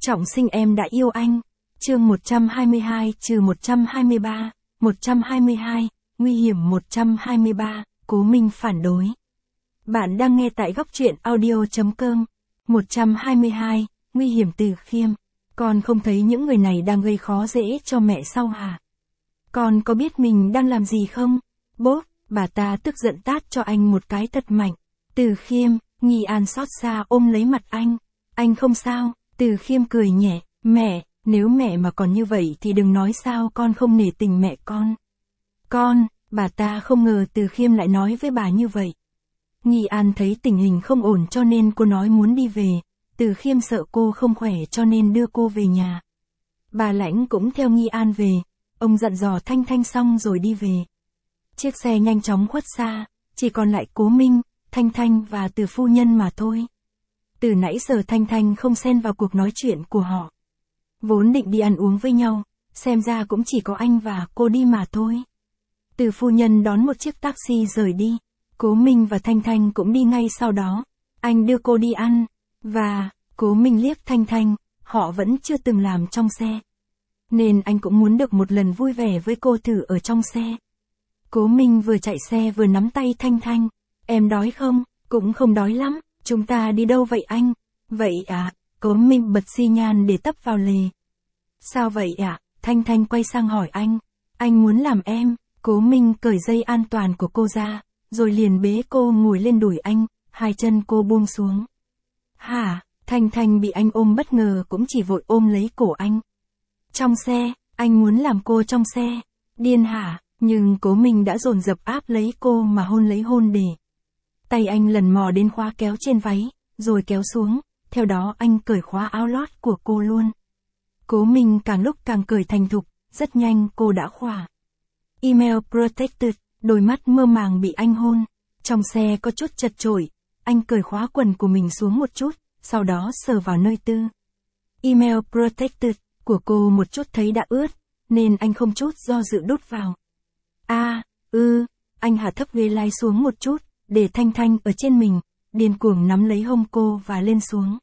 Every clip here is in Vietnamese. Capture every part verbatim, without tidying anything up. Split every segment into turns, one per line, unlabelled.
Trọng sinh em đã yêu anh. Chương một trăm hai mươi hai trừ một trăm hai mươi ba, một trăm hai mươi hai, nguy hiểm một trăm hai mươi ba, Cố Minh phản đối. Bạn đang nghe tại góc truyện audio.com. một trăm hai mươi hai, nguy hiểm Từ Khiêm. Con không thấy những người này đang gây khó dễ cho mẹ sao hả? Con có biết mình đang làm gì không? Bốp, bà ta tức giận tát cho anh một cái thật mạnh. Từ Khiêm, Nghi An xót xa ôm lấy mặt anh. Anh không sao. Từ Khiêm cười nhẹ, mẹ, nếu mẹ mà còn như vậy thì đừng nói sao con không nể tình mẹ con. Con, bà ta không ngờ Từ Khiêm lại nói với bà như vậy. Nghi An thấy tình hình không ổn cho nên cô nói muốn đi về, Từ Khiêm sợ cô không khỏe cho nên đưa cô về nhà. Bà Lãnh cũng theo Nghi An về, ông dặn dò Thanh Thanh xong rồi đi về. Chiếc xe nhanh chóng khuất xa, chỉ còn lại Cố Minh, Thanh Thanh và Từ phu nhân mà thôi. Từ nãy giờ Thanh Thanh không xen vào cuộc nói chuyện của họ. Vốn định đi ăn uống với nhau, xem ra cũng chỉ có anh và cô đi mà thôi. Từ phu nhân đón một chiếc taxi rời đi. Cố Minh và Thanh Thanh cũng đi ngay sau đó. Anh đưa cô đi ăn. Và, Cố Minh liếc Thanh Thanh, họ vẫn chưa từng làm trong xe. Nên anh cũng muốn được một lần vui vẻ với cô thử ở trong xe. Cố Minh vừa chạy xe vừa nắm tay Thanh Thanh. Em đói không? Cũng không đói lắm. Chúng ta đi đâu vậy anh? Vậy à? Cố Minh bật xi nhan để tấp vào lề. Sao vậy ạ? À? Thanh Thanh quay sang hỏi anh. Anh muốn làm em. Cố Minh cởi dây an toàn của cô ra, rồi liền bế cô ngồi lên đùi anh, hai chân cô buông xuống. Hả? Thanh Thanh bị anh ôm bất ngờ cũng chỉ vội ôm lấy cổ anh. Trong xe, anh muốn làm cô trong xe. Điên hả? Nhưng Cố Minh đã dồn dập áp lấy cô mà hôn lấy hôn để. Tay anh lần mò đến khóa kéo trên váy, rồi kéo xuống, theo đó anh cởi khóa áo lót của cô luôn. Cố Minh càng lúc càng cởi thành thục, rất nhanh cô đã khỏa. Email protected, đôi mắt mơ màng bị anh hôn. Trong xe có chút chật chội, anh cởi khóa quần của mình xuống một chút, sau đó sờ vào nơi tư. Email protected của cô một chút thấy đã ướt, nên anh không chút do dự đút vào. A, ư, anh hạ thấp ghế lái xuống một chút, để Thanh Thanh ở trên mình, điên cuồng nắm lấy hông cô và lên xuống.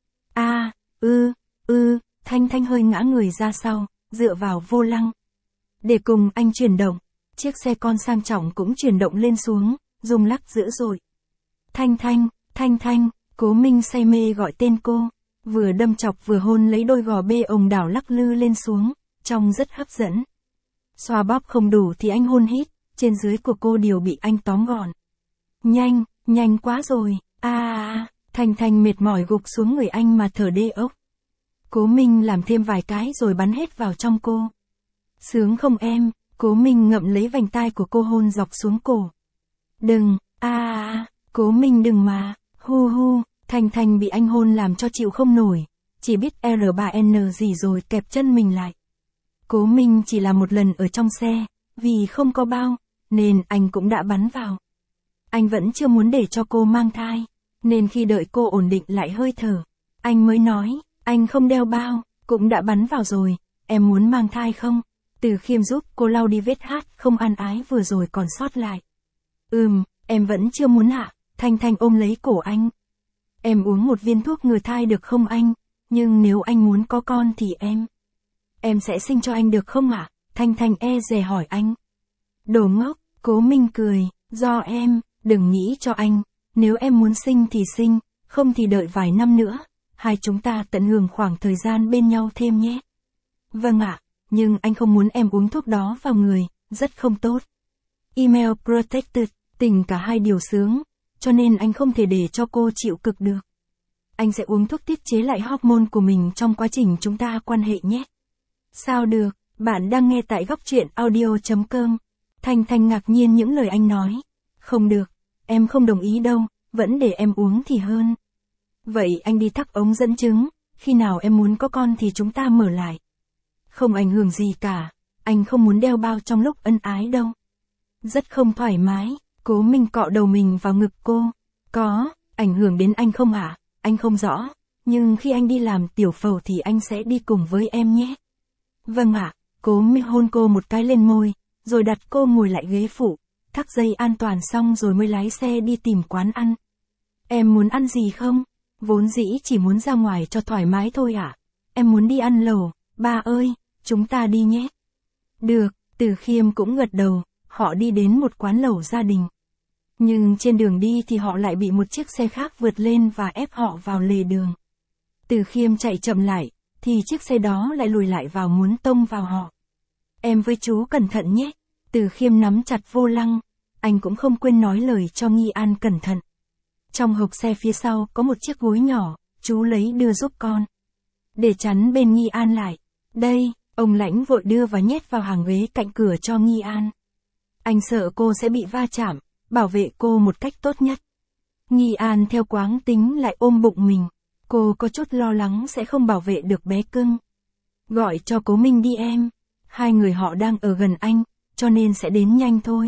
A, ư, ư, Thanh Thanh hơi ngã người ra sau, dựa vào vô lăng. Để cùng anh chuyển động, chiếc xe con sang trọng cũng chuyển động lên xuống, rung lắc dữ dội. Thanh Thanh, Thanh Thanh, Cố Minh say mê gọi tên cô, vừa đâm chọc vừa hôn lấy đôi gò bê ồng đảo lắc lư lên xuống, trông rất hấp dẫn. Xoa bóp không đủ thì anh hôn hít, trên dưới của cô đều bị anh tóm gọn. Nhanh, nhanh quá rồi, a à, Thanh Thanh mệt mỏi gục xuống người anh mà thở đê ốc. Cố Minh làm thêm vài cái rồi bắn hết vào trong cô. Sướng không em? Cố Minh ngậm lấy vành tai của cô hôn dọc xuống cổ. Đừng, a à, Cố Minh đừng mà, hu hu, Thanh Thanh bị anh hôn làm cho chịu không nổi, chỉ biết R ba N gì rồi kẹp chân mình lại. Cố Minh chỉ làm một lần ở trong xe, vì không có bao, nên anh cũng đã bắn vào. Anh vẫn chưa muốn để cho cô mang thai, nên khi đợi cô ổn định lại hơi thở, anh mới nói, anh không đeo bao, cũng đã bắn vào rồi, em muốn mang thai không? Từ Khiêm giúp cô lau đi vết hát không an ái vừa rồi còn sót lại. Ừm, em vẫn chưa muốn ạ. Thanh Thanh ôm lấy cổ anh. Em uống một viên thuốc ngừa thai được không anh? Nhưng nếu anh muốn có con thì em... Em sẽ sinh cho anh được không ạ? Thanh Thanh e dè hỏi anh. Đồ ngốc, Cố Minh cười, do em, đừng nghĩ cho anh, nếu em muốn sinh thì sinh, không thì đợi vài năm nữa, hai chúng ta tận hưởng khoảng thời gian bên nhau thêm nhé. Vâng ạ, nhưng anh không muốn em uống thuốc đó vào người, rất không tốt. Email protected, tình cả hai điều sướng, cho nên anh không thể để cho cô chịu cực được. Anh sẽ uống thuốc tiết chế lại hormone của mình trong quá trình chúng ta quan hệ nhé. Sao được, bạn đang nghe tại góc truyện audio.com. Thanh Thanh ngạc nhiên những lời anh nói. Không được, em không đồng ý đâu, vẫn để em uống thì hơn. Vậy anh đi thắt ống dẫn chứng, khi nào em muốn có con thì chúng ta mở lại. Không ảnh hưởng gì cả, anh không muốn đeo bao trong lúc ân ái đâu. Rất không thoải mái, Cố Minh cọ đầu mình vào ngực cô. Có, ảnh hưởng đến anh không hả? Anh không rõ, nhưng khi anh đi làm tiểu phẫu thì anh sẽ đi cùng với em nhé. Vâng ạ, Cố Minh hôn cô một cái lên môi, rồi đặt cô ngồi lại ghế phụ, thắt dây an toàn xong rồi mới lái xe đi tìm quán ăn. Em muốn ăn gì không? Vốn dĩ chỉ muốn ra ngoài cho thoải mái thôi ạ. em muốn đi ăn lẩu, ba ơi, chúng ta đi nhé. Được, Từ Khiêm cũng gật đầu, họ đi đến một quán lẩu gia đình. Nhưng trên đường đi thì họ lại bị một chiếc xe khác vượt lên và ép họ vào lề đường. Từ Khiêm chạy chậm lại, thì chiếc xe đó lại lùi lại vào muốn tông vào họ. Em với chú cẩn thận nhé. Từ Khiêm nắm chặt vô lăng, anh cũng không quên nói lời cho Nghi An cẩn thận. Trong hộc xe phía sau có một chiếc gối nhỏ, chú lấy đưa giúp con. Để chắn bên Nghi An lại. Đây, ông Lãnh vội đưa và nhét vào hàng ghế cạnh cửa cho Nghi An. Anh sợ cô sẽ bị va chạm, bảo vệ cô một cách tốt nhất. Nghi An theo quán tính lại ôm bụng mình. Cô có chút lo lắng sẽ không bảo vệ được bé cưng. Gọi cho Cố Minh đi em. Hai người họ đang ở gần anh, cho nên sẽ đến nhanh thôi.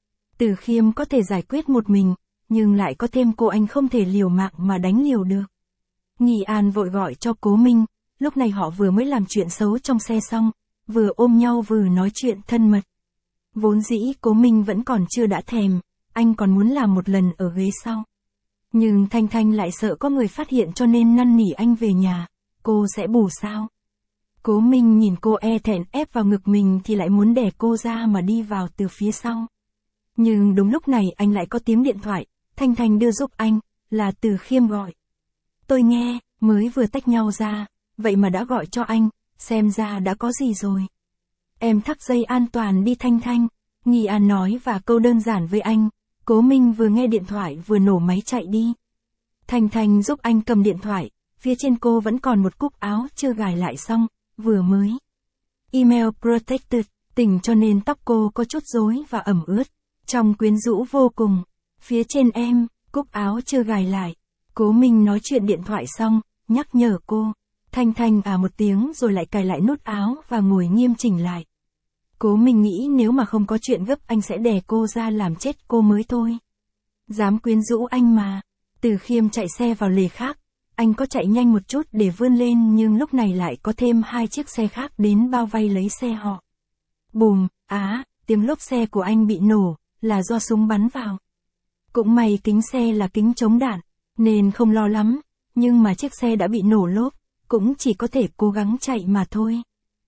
Từ Khiêm có thể giải quyết một mình, nhưng lại có thêm cô anh không thể liều mạng mà đánh liều được. Nghi An vội gọi cho Cố Minh, lúc này họ vừa mới làm chuyện xấu trong xe xong, vừa ôm nhau vừa nói chuyện thân mật. Vốn dĩ Cố Minh vẫn còn chưa đã thèm, anh còn muốn làm một lần ở ghế sau. Nhưng Thanh Thanh lại sợ có người phát hiện cho nên năn nỉ anh về nhà, cô sẽ bù sao. Cố Minh nhìn cô e thẹn ép vào ngực mình thì lại muốn đẻ cô ra mà đi vào từ phía sau. Nhưng đúng lúc này anh lại có tiếng điện thoại, Thanh Thanh đưa giúp anh, là Từ Khiêm gọi. Tôi nghe, mới vừa tách nhau ra, vậy mà đã gọi cho anh, xem ra đã có gì rồi. Em thắt dây an toàn đi Thanh Thanh, Nghi An nói và câu đơn giản với anh. Cố Minh vừa nghe điện thoại vừa nổ máy chạy đi. Thanh Thanh giúp anh cầm điện thoại, phía trên cô vẫn còn một cúc áo chưa gài lại xong, vừa mới. Email protected, tỉnh cho nên tóc cô có chút rối và ẩm ướt, trông quyến rũ vô cùng. Phía trên em, cúc áo chưa gài lại. Cố Minh nói chuyện điện thoại xong, nhắc nhở cô. Thanh Thanh à một tiếng rồi lại cài lại nút áo và ngồi nghiêm chỉnh lại. Cố Minh nghĩ nếu mà không có chuyện gấp anh sẽ đè cô ra làm chết cô mới thôi. Dám quyến rũ anh mà. Từ Khiêm chạy xe vào lề khác. Anh có chạy nhanh một chút để vươn lên nhưng lúc này lại có thêm hai chiếc xe khác đến bao vây lấy xe họ. Bùm, á, tiếng lốp xe của anh bị nổ, là do súng bắn vào. Cũng may kính xe là kính chống đạn, nên không lo lắm, nhưng mà chiếc xe đã bị nổ lốp, cũng chỉ có thể cố gắng chạy mà thôi.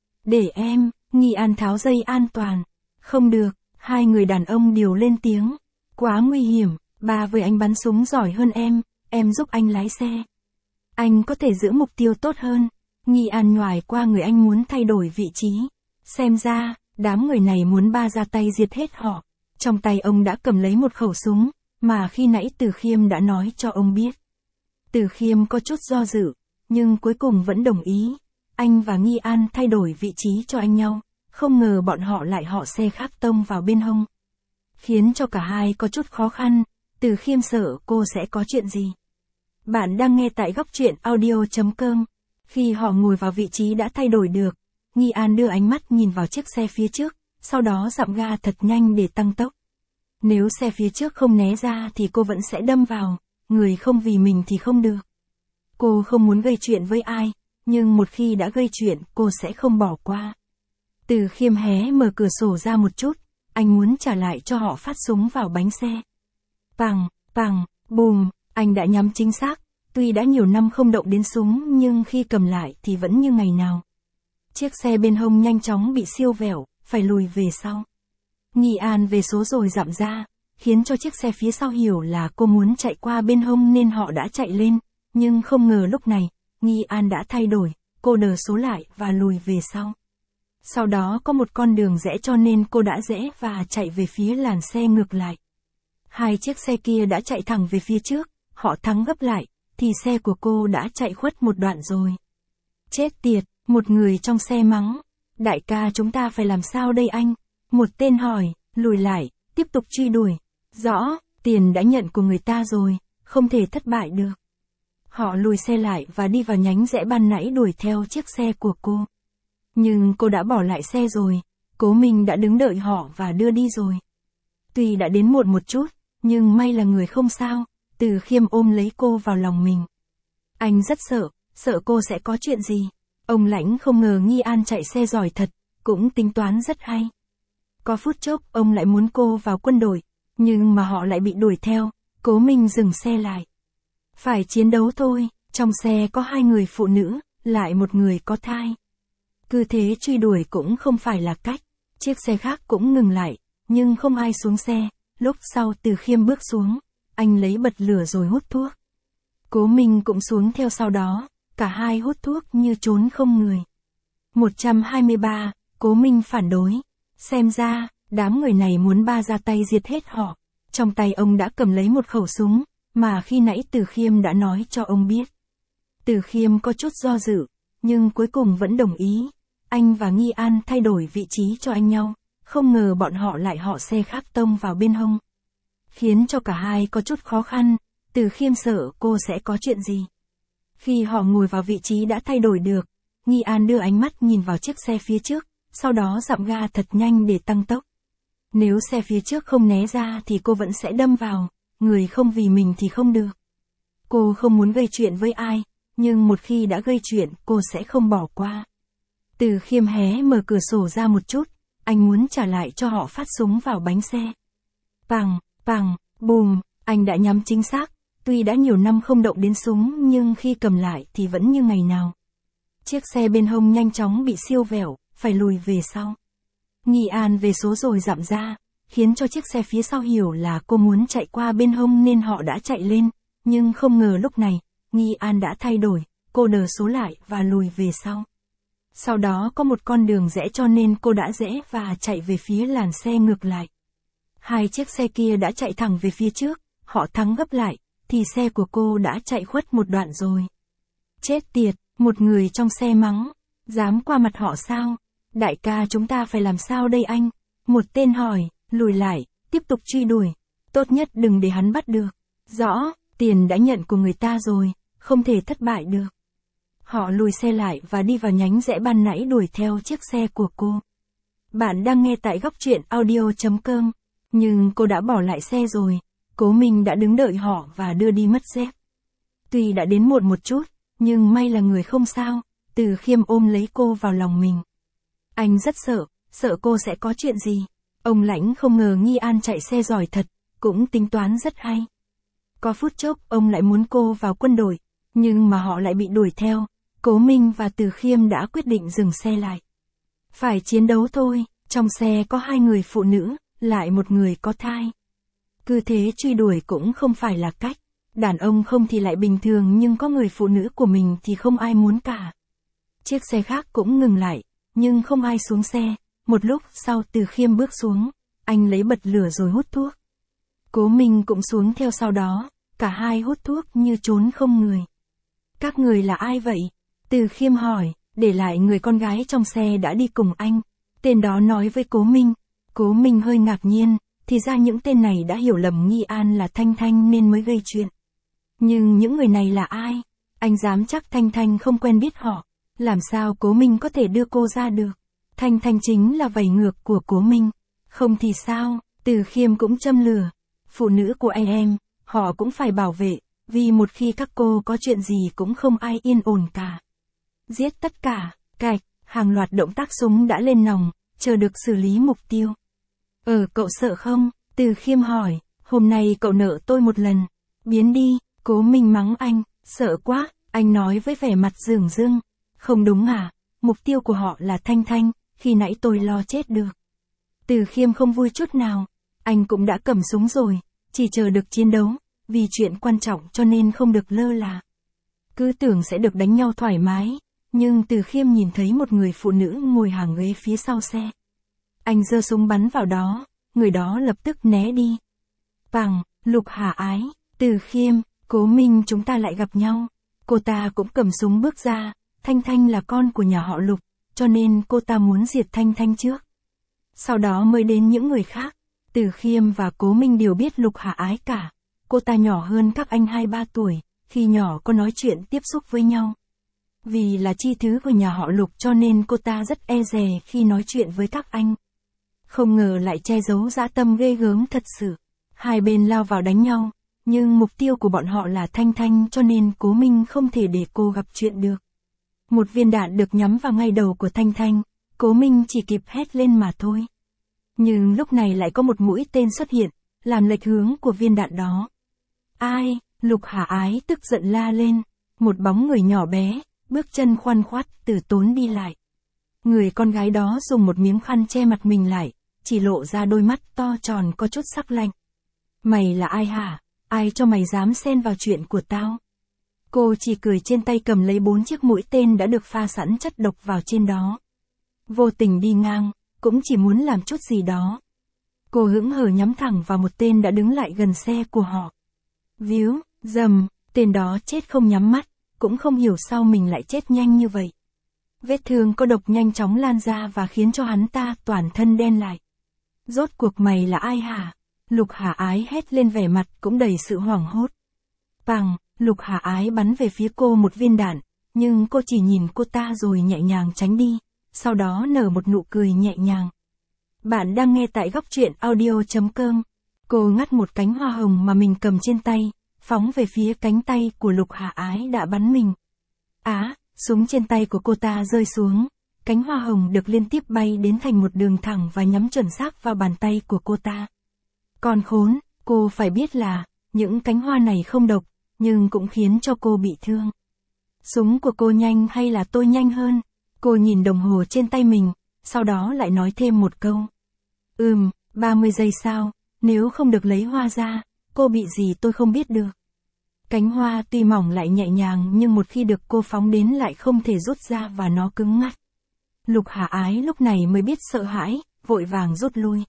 Để em, Nghi An tháo dây an toàn. Không được, hai người đàn ông điều lên tiếng. Quá nguy hiểm, ba với anh bắn súng giỏi hơn em, em giúp anh lái xe. Anh có thể giữ mục tiêu tốt hơn. Nghi An nhoài qua người anh muốn thay đổi vị trí. Xem ra, đám người này muốn ba ra tay diệt hết họ. Trong tay ông đã cầm lấy một khẩu súng, mà khi nãy Từ Khiêm đã nói cho ông biết. Từ Khiêm có chút do dự, nhưng cuối cùng vẫn đồng ý. Anh và Nghi An thay đổi vị trí cho anh nhau, không ngờ bọn họ lại họ xe khác tông vào bên hông. Khiến cho cả hai có chút khó khăn, Từ Khiêm sợ cô sẽ có chuyện gì. Bạn đang nghe tại góc truyện audio chấm com. Khi họ ngồi vào vị trí đã thay đổi được, Nghi An đưa ánh mắt nhìn vào chiếc xe phía trước, sau đó dặm ga thật nhanh để tăng tốc. Nếu xe phía trước không né ra thì cô vẫn sẽ đâm vào, người không vì mình thì không được. Cô không muốn gây chuyện với ai, nhưng một khi đã gây chuyện cô sẽ không bỏ qua. Từ Khiêm hé mở cửa sổ ra một chút, anh muốn trả lại cho họ phát súng vào bánh xe. Pằng, pằng, bùm, anh đã nhắm chính xác, tuy đã nhiều năm không động đến súng nhưng khi cầm lại thì vẫn như ngày nào. Chiếc xe bên hông nhanh chóng bị siêu vẹo, phải lùi về sau. Nghi An về số rồi dặm ra, khiến cho chiếc xe phía sau hiểu là cô muốn chạy qua bên hông nên họ đã chạy lên, nhưng không ngờ lúc này, Nghi An đã thay đổi, cô đờ số lại và lùi về sau. Sau đó có một con đường rẽ cho nên cô đã rẽ và chạy về phía làn xe ngược lại. Hai chiếc xe kia đã chạy thẳng về phía trước, họ thắng gấp lại, thì xe của cô đã chạy khuất một đoạn rồi. Chết tiệt, một người trong xe mắng. Đại ca chúng ta phải làm sao đây anh? Một tên hỏi, lùi lại, tiếp tục truy đuổi. Rõ, tiền đã nhận của người ta rồi, không thể thất bại được. Họ lùi xe lại và đi vào nhánh rẽ ban nãy đuổi theo chiếc xe của cô. Nhưng cô đã bỏ lại xe rồi, Cố Minh đã đứng đợi họ và đưa đi rồi. Tuy đã đến muộn một chút, nhưng may là người không sao, Từ Khiêm ôm lấy cô vào lòng mình. Anh rất sợ, sợ cô sẽ có chuyện gì. Ông Lãnh không ngờ Nghi An chạy xe giỏi thật, cũng tính toán rất hay. Có phút chốc ông lại muốn cô vào quân đội, nhưng mà họ lại bị đuổi theo, Cố Minh dừng xe lại. Phải chiến đấu thôi, trong xe có hai người phụ nữ, lại một người có thai. Cứ thế truy đuổi cũng không phải là cách, chiếc xe khác cũng ngừng lại, nhưng không ai xuống xe, lúc sau Từ Khiêm bước xuống, anh lấy bật lửa rồi hút thuốc. Cố Minh cũng xuống theo sau đó, cả hai hút thuốc như trốn không người. một trăm hai mươi ba, Cố Minh phản đối. Xem ra, đám người này muốn ba ra tay diệt hết họ. Trong tay ông đã cầm lấy một khẩu súng, mà khi nãy Từ Khiêm đã nói cho ông biết. Từ Khiêm có chút do dự, nhưng cuối cùng vẫn đồng ý. Anh và Nghi An thay đổi vị trí cho anh nhau, không ngờ bọn họ lại họ xe khác tông vào bên hông. Khiến cho cả hai có chút khó khăn, Từ Khiêm sợ cô sẽ có chuyện gì. Khi họ ngồi vào vị trí đã thay đổi được, Nghi An đưa ánh mắt nhìn vào chiếc xe phía trước, sau đó dặm ga thật nhanh để tăng tốc. Nếu xe phía trước không né ra thì cô vẫn sẽ đâm vào, người không vì mình thì không được. Cô không muốn gây chuyện với ai, nhưng một khi đã gây chuyện cô sẽ không bỏ qua. Từ Khiêm hé mở cửa sổ ra một chút, anh muốn trả lại cho họ phát súng vào bánh xe. Pằng, pằng, bùm, anh đã nhắm chính xác, tuy đã nhiều năm không động đến súng nhưng khi cầm lại thì vẫn như ngày nào. Chiếc xe bên hông nhanh chóng bị siêu vẹo, phải lùi về sau. Nghi An về số rồi dặm ra, khiến cho chiếc xe phía sau hiểu là cô muốn chạy qua bên hông nên họ đã chạy lên, nhưng không ngờ lúc này, Nghi An đã thay đổi, cô đờ số lại và lùi về sau. Sau đó có một con đường rẽ cho nên cô đã rẽ và chạy về phía làn xe ngược lại. Hai chiếc xe kia đã chạy thẳng về phía trước, họ thắng gấp lại, thì xe của cô đã chạy khuất một đoạn rồi. Chết tiệt, một người trong xe mắng, dám qua mặt họ sao? Đại ca chúng ta phải làm sao đây anh? Một tên hỏi, lùi lại, tiếp tục truy đuổi. Tốt nhất đừng để hắn bắt được. Rõ, tiền đã nhận của người ta rồi, không thể thất bại được. Họ lùi xe lại và đi vào nhánh rẽ ban nãy đuổi theo chiếc xe của cô. Bạn đang nghe tại góc truyện audio chấm com. Nhưng cô đã bỏ lại xe rồi. Cố Minh đã đứng đợi họ và đưa đi mất dép. Tuy đã đến muộn một chút, nhưng may là người không sao. Từ Khiêm ôm lấy cô vào lòng mình. Anh rất sợ, sợ cô sẽ có chuyện gì. Ông Lãnh không ngờ Nghi An chạy xe giỏi thật, cũng tính toán rất hay. Có phút chốc ông lại muốn cô vào quân đội, nhưng mà họ lại bị đuổi theo. Cố Minh và Từ Khiêm đã quyết định dừng xe lại. Phải chiến đấu thôi, trong xe có hai người phụ nữ, lại một người có thai. Cứ thế truy đuổi cũng không phải là cách. Đàn ông không thì lại bình thường nhưng có người phụ nữ của mình thì không ai muốn cả. Chiếc xe khác cũng ngừng lại, nhưng không ai xuống xe. Một lúc sau Từ Khiêm bước xuống, anh lấy bật lửa rồi hút thuốc. Cố Minh cũng xuống theo sau đó, cả hai hút thuốc như trốn không người. Các người là ai vậy? Từ Khiêm hỏi, để lại người con gái trong xe đã đi cùng anh. Tên đó nói với Cố Minh. Cố Minh hơi ngạc nhiên, thì ra những tên này đã hiểu lầm Nghi An là Thanh Thanh nên mới gây chuyện. Nhưng những người này là ai? Anh dám chắc Thanh Thanh không quen biết họ. Làm sao Cố Minh có thể đưa cô ra được? Thanh Thanh chính là vảy ngược của Cố Minh. Không thì sao? Từ Khiêm cũng châm lửa. Phụ nữ của anh em, họ cũng phải bảo vệ, vì một khi các cô có chuyện gì cũng không ai yên ổn cả. Giết tất cả, cạch, hàng loạt động tác súng đã lên nòng, chờ được xử lý mục tiêu. Ờ cậu sợ không? Từ Khiêm hỏi, hôm nay cậu nợ tôi một lần. Biến đi, Cố Minh mắng anh, sợ quá, anh nói với vẻ mặt rừng rưng. Không đúng à, mục tiêu của họ là Thanh Thanh, khi nãy tôi lo chết được. Từ Khiêm không vui chút nào, anh cũng đã cầm súng rồi, chỉ chờ được chiến đấu, vì chuyện quan trọng cho nên không được lơ là. Cứ tưởng sẽ được đánh nhau thoải mái, nhưng Từ Khiêm nhìn thấy một người phụ nữ ngồi hàng ghế phía sau xe. Anh giơ súng bắn vào đó, người đó lập tức né đi. Pằng, Lục Hà Ái, Từ Khiêm, Cố Minh chúng ta lại gặp nhau. Cô ta cũng cầm súng bước ra, Thanh Thanh là con của nhà họ Lục, cho nên cô ta muốn diệt Thanh Thanh trước. Sau đó mới đến những người khác. Từ Khiêm và Cố Minh đều biết Lục Hà Ái cả. Cô ta nhỏ hơn các anh hai ba tuổi, khi nhỏ có nói chuyện tiếp xúc với nhau. Vì là chi thứ của nhà họ Lục cho nên cô ta rất e dè khi nói chuyện với các anh. Không ngờ lại che giấu dã tâm ghê gớm thật sự. Hai bên lao vào đánh nhau, nhưng mục tiêu của bọn họ là Thanh Thanh cho nên Cố Minh không thể để cô gặp chuyện được. Một viên đạn được nhắm vào ngay đầu của Thanh Thanh, Cố Minh chỉ kịp hét lên mà thôi. Nhưng lúc này lại có một mũi tên xuất hiện, làm lệch hướng của viên đạn đó. Ai? Lục Hà Ái tức giận la lên. Một bóng người nhỏ bé, bước chân khoăn khoắt từ tốn đi lại. Người con gái đó dùng một miếng khăn che mặt mình lại, chỉ lộ ra đôi mắt to tròn có chút sắc lạnh. Mày là ai hả? Ai cho mày dám xen vào chuyện của tao? Cô chỉ cười trên tay cầm lấy bốn chiếc mũi tên đã được pha sẵn chất độc vào trên đó. Vô tình đi ngang, cũng chỉ muốn làm chút gì đó. Cô hững hờ nhắm thẳng vào một tên đã đứng lại gần xe của họ. Víu, dầm, tên đó chết không nhắm mắt, cũng không hiểu sao mình lại chết nhanh như vậy. Vết thương có độc nhanh chóng lan ra và khiến cho hắn ta toàn thân đen lại. Rốt cuộc mày là ai hả? Lục Hà Ái hét lên, vẻ mặt cũng đầy sự hoảng hốt. Pằng, Lục Hà Ái bắn về phía cô một viên đạn, nhưng cô chỉ nhìn cô ta rồi nhẹ nhàng tránh đi, sau đó nở một nụ cười nhẹ nhàng. Bạn đang nghe tại góc truyện audio chấm com. Cô ngắt một cánh hoa hồng mà mình cầm trên tay, phóng về phía cánh tay của Lục Hà Ái đã bắn mình. Á, súng trên tay của cô ta rơi xuống, cánh hoa hồng được liên tiếp bay đến thành một đường thẳng và nhắm chuẩn xác vào bàn tay của cô ta. Còn khốn, cô phải biết là, những cánh hoa này không độc, nhưng cũng khiến cho cô bị thương. Súng của cô nhanh hay là tôi nhanh hơn? Cô nhìn đồng hồ trên tay mình, sau đó lại nói thêm một câu. Ừm, ba mươi giây sao, nếu không được lấy hoa ra, cô bị gì tôi không biết được. Cánh hoa tuy mỏng lại nhẹ nhàng nhưng một khi được cô phóng đến lại không thể rút ra và nó cứng ngắt. Lục Hà Ái lúc này mới biết sợ hãi, vội vàng rút lui.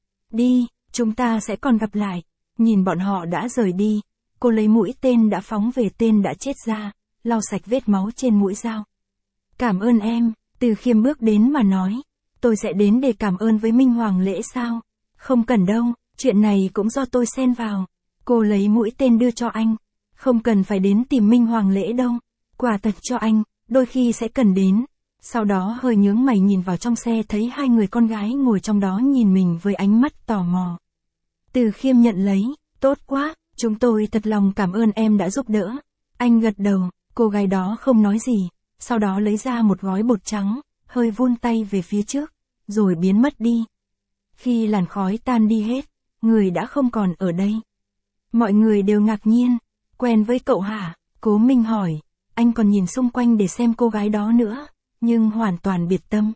Đi, chúng ta sẽ còn gặp lại. Nhìn bọn họ đã rời đi, cô lấy mũi tên đã phóng về tên đã chết ra, lau sạch vết máu trên mũi dao. Cảm ơn em, Từ Khiêm bước đến mà nói. Tôi sẽ đến để cảm ơn với Minh Hoàng Lễ sao? Không cần đâu, chuyện này cũng do tôi xen vào. Cô lấy mũi tên đưa cho anh. Không cần phải đến tìm Minh Hoàng Lễ đâu. Quả thật cho anh, đôi khi sẽ cần đến. Sau đó hơi nhướng mày nhìn vào trong xe thấy hai người con gái ngồi trong đó nhìn mình với ánh mắt tò mò. Từ Khiêm nhận lấy, tốt quá, chúng tôi thật lòng cảm ơn em đã giúp đỡ. Anh gật đầu, cô gái đó không nói gì, sau đó lấy ra một gói bột trắng, hơi vươn tay về phía trước, rồi biến mất đi. Khi làn khói tan đi hết, người đã không còn ở đây. Mọi người đều ngạc nhiên, quen với cậu hả? Cố Minh hỏi, anh còn nhìn xung quanh để xem cô gái đó nữa, nhưng hoàn toàn biệt tâm.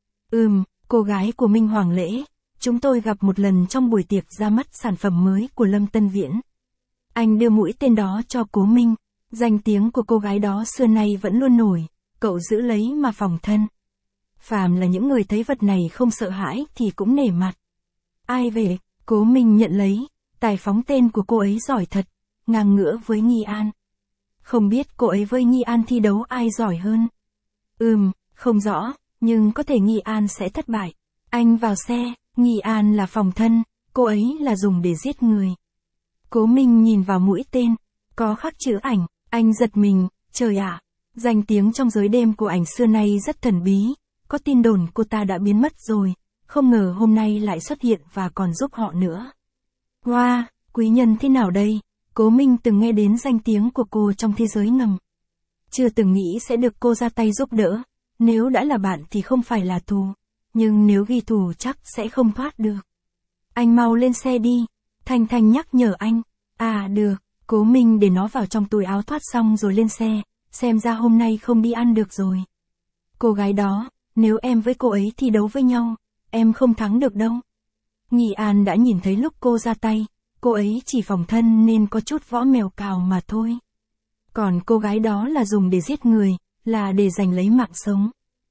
Ừm, cô gái của Minh Hoàng Lễ, chúng tôi gặp một lần trong buổi tiệc ra mắt sản phẩm mới của Lâm Tân Viễn. Anh đưa mũi tên đó cho Cố Minh, danh tiếng của cô gái đó xưa nay vẫn luôn nổi, cậu giữ lấy mà phòng thân. Phàm là những người thấy vật này không sợ hãi thì cũng nể mặt. Ai về, Cố Minh nhận lấy, tài phóng tên của cô ấy giỏi thật, ngang ngửa với Nghi An. Không biết cô ấy với Nghi An thi đấu ai giỏi hơn? Ừm, không rõ, nhưng có thể Nghi An sẽ thất bại. Anh vào xe, Nghi An là phòng thân, cô ấy là dùng để giết người. Cố Minh nhìn vào mũi tên, có khắc chữ ảnh, anh giật mình, trời ạ, danh tiếng trong giới đêm của ảnh xưa nay rất thần bí, có tin đồn cô ta đã biến mất rồi, không ngờ hôm nay lại xuất hiện và còn giúp họ nữa. Wow, quý nhân thế nào đây? Cố Minh từng nghe đến danh tiếng của cô trong thế giới ngầm. Chưa từng nghĩ sẽ được cô ra tay giúp đỡ, nếu đã là bạn thì không phải là thù, nhưng nếu ghi thù chắc sẽ không thoát được. Anh mau lên xe đi, Thanh Thanh nhắc nhở anh. À được, Cố Minh để nó vào trong túi áo thoát xong rồi lên xe, xem ra hôm nay không đi ăn được rồi. Cô gái đó, nếu em với cô ấy thi đấu với nhau, em không thắng được đâu. Nghi An đã nhìn thấy lúc cô ra tay, cô ấy chỉ phòng thân nên có chút võ mèo cào mà thôi. Còn cô gái đó là dùng để giết người, là để giành lấy mạng sống.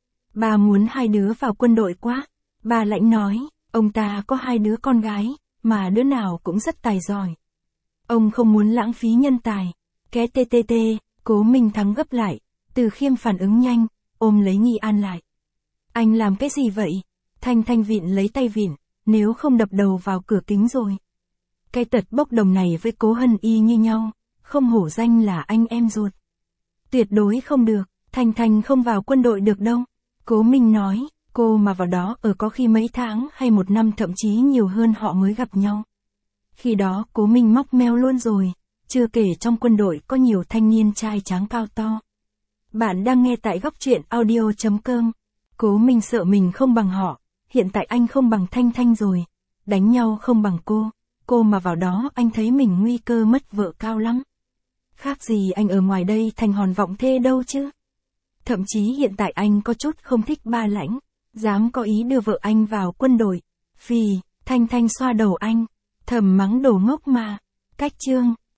Bà muốn hai đứa vào quân đội quá. Bà lãnh nói, ông ta có hai đứa con gái, mà đứa nào cũng rất tài giỏi. Ông không muốn lãng phí nhân tài. Ké tê tê tê, Cố Minh thắng gấp lại. Từ Khiêm phản ứng nhanh, ôm lấy Nghi An lại. Anh làm cái gì vậy? Thanh Thanh vịn lấy tay vịn, nếu không đập đầu vào cửa kính rồi. Cái tật bốc đồng này với Cố Hân y như nhau, không hổ danh là anh em ruột. Tuyệt đối không được, Thanh Thanh không vào quân đội được đâu. Cố Minh nói, cô mà vào đó ở có khi mấy tháng hay một năm thậm chí nhiều hơn họ mới gặp nhau. Khi đó Cố Minh móc meo luôn rồi, chưa kể trong quân đội có nhiều thanh niên trai tráng cao to. Bạn đang nghe tại góc truyện audio chấm com. Cố Minh sợ mình không bằng họ, hiện tại anh không bằng Thanh Thanh rồi, đánh nhau không bằng cô, cô mà vào đó anh thấy mình nguy cơ mất vợ cao lắm. Khác gì anh ở ngoài đây thành hòn vọng thê đâu chứ. Thậm chí hiện tại anh có chút không thích ba Lãnh. Dám có ý đưa vợ anh vào quân đội. Phì, Thanh Thanh xoa đầu anh. Thầm mắng đồ ngốc mà. Cách chương.